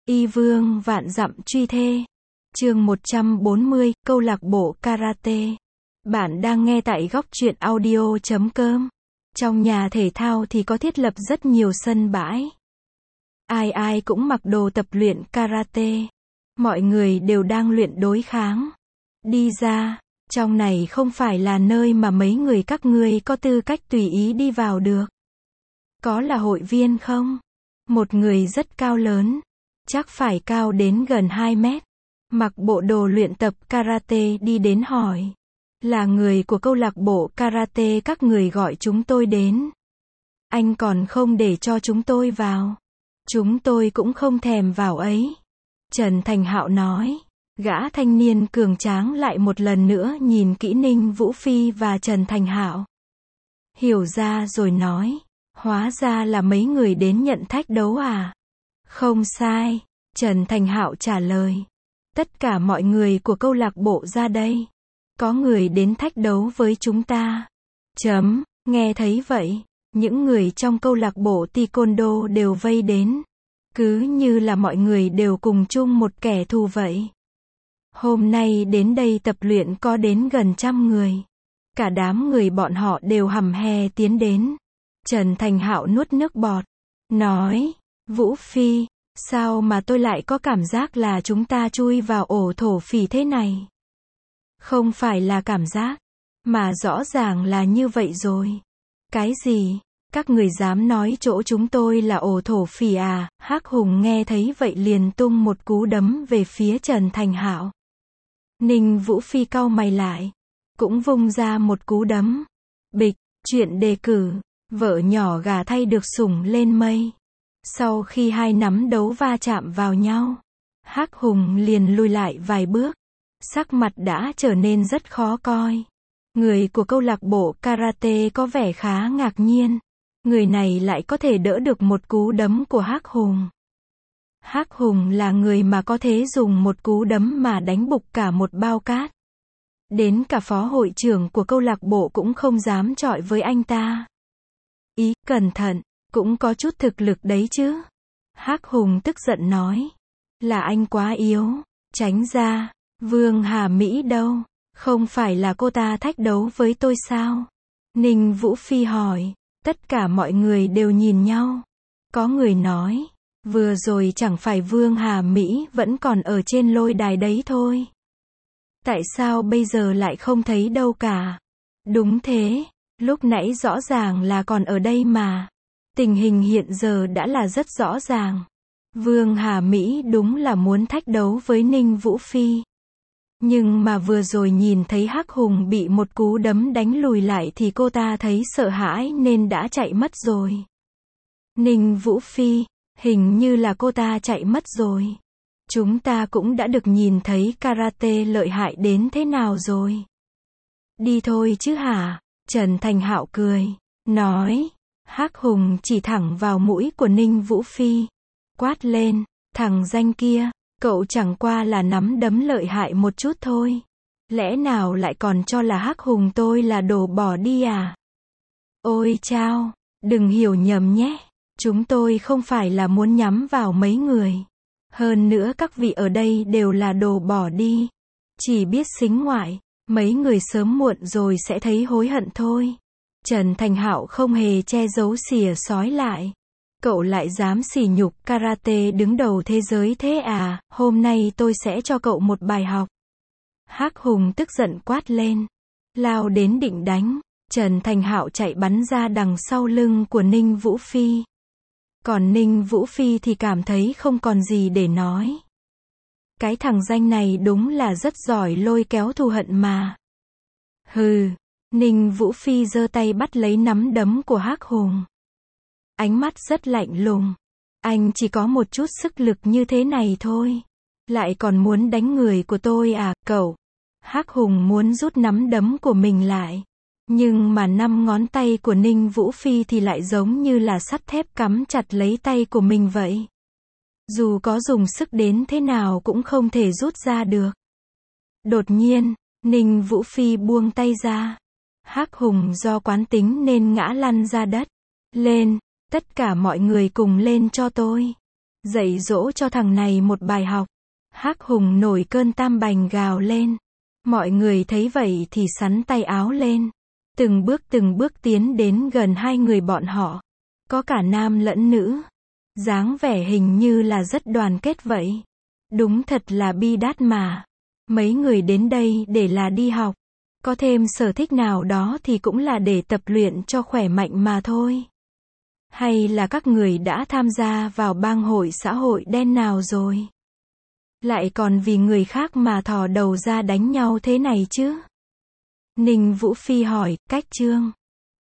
Y vương vạn dặm truy thê. Chương 140, câu lạc bộ karate. Bạn đang nghe tại góc truyện audio.com. Trong nhà thể thao thì có thiết lập rất nhiều sân bãi. Ai ai cũng mặc đồ tập luyện karate. Mọi người đều đang luyện đối kháng. Đi ra, trong này không phải là nơi mà mấy người các ngươi có tư cách tùy ý đi vào được. Có là hội viên không? Một người rất cao lớn, chắc phải cao đến gần 2 mét, mặc bộ đồ luyện tập karate đi đến hỏi. Là người của câu lạc bộ karate các người gọi chúng tôi đến. Anh còn không để cho chúng tôi vào. Chúng tôi cũng không thèm vào ấy. Trần Thành Hạo nói. Gã thanh niên cường tráng lại một lần nữa nhìn kỹ Ninh Vũ Phi và Trần Thành Hạo. Hiểu ra rồi nói. Hóa ra là mấy người đến nhận thách đấu à? Không sai. Trần Thành Hạo trả lời. Tất cả mọi người của câu lạc bộ ra đây. Có người đến thách đấu với chúng ta. Nghe thấy vậy, những người trong câu lạc bộ taekwondo đều vây đến. Cứ như là mọi người đều cùng chung một kẻ thù vậy. Hôm nay đến đây tập luyện có đến gần 100 người. Cả đám người bọn họ đều hầm hè tiến đến. Trần Thành Hạo nuốt nước bọt. Nói, Vũ Phi, sao mà tôi lại có cảm giác là chúng ta chui vào ổ thổ phỉ thế này? Không phải là cảm giác, mà rõ ràng là như vậy rồi. Cái gì? Các người dám nói chỗ chúng tôi là ổ thổ phỉ à? Hắc Hùng nghe thấy vậy liền tung một cú đấm về phía Trần Thành Hạo. Ninh Vũ Phi cau mày lại, cũng vung ra một cú đấm. Bịch, chuyện đề cử, vợ nhỏ gà thay được sủng lên mây. Sau khi hai nắm đấu va chạm vào nhau, Hắc Hùng liền lùi lại vài bước. Sắc mặt đã trở nên rất khó coi. Người của câu lạc bộ karate có vẻ khá ngạc nhiên. Người này lại có thể đỡ được một cú đấm của Hắc Hùng. Hắc Hùng là người mà có thể dùng một cú đấm mà đánh bục cả một bao cát. Đến cả phó hội trưởng của câu lạc bộ cũng không dám chọi với anh ta. Ý, cẩn thận, cũng có chút thực lực đấy chứ. Hắc Hùng tức giận nói. Là anh quá yếu, tránh ra. Vương Hà Mỹ đâu? Không phải là cô ta thách đấu với tôi sao? Ninh Vũ Phi hỏi. Tất cả mọi người đều nhìn nhau. Có người nói. Vừa rồi chẳng phải Vương Hà Mỹ vẫn còn ở trên lôi đài đấy thôi. Tại sao bây giờ lại không thấy đâu cả? Đúng thế, lúc nãy rõ ràng là còn ở đây mà. Tình hình hiện giờ đã là rất rõ ràng. Vương Hà Mỹ đúng là muốn thách đấu với Ninh Vũ Phi. Nhưng mà vừa rồi nhìn thấy Hắc Hùng bị một cú đấm đánh lùi lại thì cô ta thấy sợ hãi nên đã chạy mất rồi. Ninh Vũ Phi, hình như là cô ta chạy mất rồi. Chúng ta cũng đã được nhìn thấy karate lợi hại đến thế nào rồi. Đi thôi chứ hả? Trần Thành Hạo cười, nói. Hắc Hùng chỉ thẳng vào mũi của Ninh Vũ Phi. Quát lên, thằng danh kia. Cậu chẳng qua là nắm đấm lợi hại một chút thôi. Lẽ nào lại còn cho là Hắc Hùng tôi là đồ bỏ đi à? Ôi chao, đừng hiểu nhầm nhé. Chúng tôi không phải là muốn nhắm vào mấy người. Hơn nữa các vị ở đây đều là đồ bỏ đi. Chỉ biết xính ngoại, mấy người sớm muộn rồi sẽ thấy hối hận thôi. Trần Thành Hạo không hề che giấu xỉa xói lại. Cậu lại dám sỉ nhục karate đứng đầu thế giới thế à? Hôm nay tôi sẽ cho cậu một bài học. Hắc Hùng tức giận quát lên, lao đến định đánh. Trần Thành Hạo chạy bắn ra đằng sau lưng của Ninh Vũ Phi. Còn Ninh Vũ Phi thì cảm thấy không còn gì để nói. Cái thằng danh này đúng là rất giỏi lôi kéo thù hận mà. Hừ, Ninh Vũ Phi giơ tay bắt lấy nắm đấm của Hắc Hùng. Ánh mắt rất lạnh lùng. Anh chỉ có một chút sức lực như thế này thôi. Lại còn muốn đánh người của tôi à, cậu? Hắc Hùng muốn rút nắm đấm của mình lại. Nhưng mà 5 ngón tay của Ninh Vũ Phi thì lại giống như là sắt thép cắm chặt lấy tay của mình vậy. Dù có dùng sức đến thế nào cũng không thể rút ra được. Đột nhiên, Ninh Vũ Phi buông tay ra. Hắc Hùng do quán tính nên ngã lăn ra đất. Lên, tất cả mọi người cùng lên cho tôi. Dạy dỗ cho thằng này một bài học. Hắc Hùng nổi cơn tam bành gào lên. Mọi người thấy vậy thì xắn tay áo lên. Từng bước tiến đến gần hai người bọn họ. Có cả nam lẫn nữ. Dáng vẻ hình như là rất đoàn kết vậy. Đúng thật là bi đát mà. Mấy người đến đây để là đi học. Có thêm sở thích nào đó thì cũng là để tập luyện cho khỏe mạnh mà thôi. Hay là các người đã tham gia vào bang hội xã hội đen nào rồi? Lại còn vì người khác mà thò đầu ra đánh nhau thế này chứ? Ninh Vũ Phi hỏi, Cách Trương.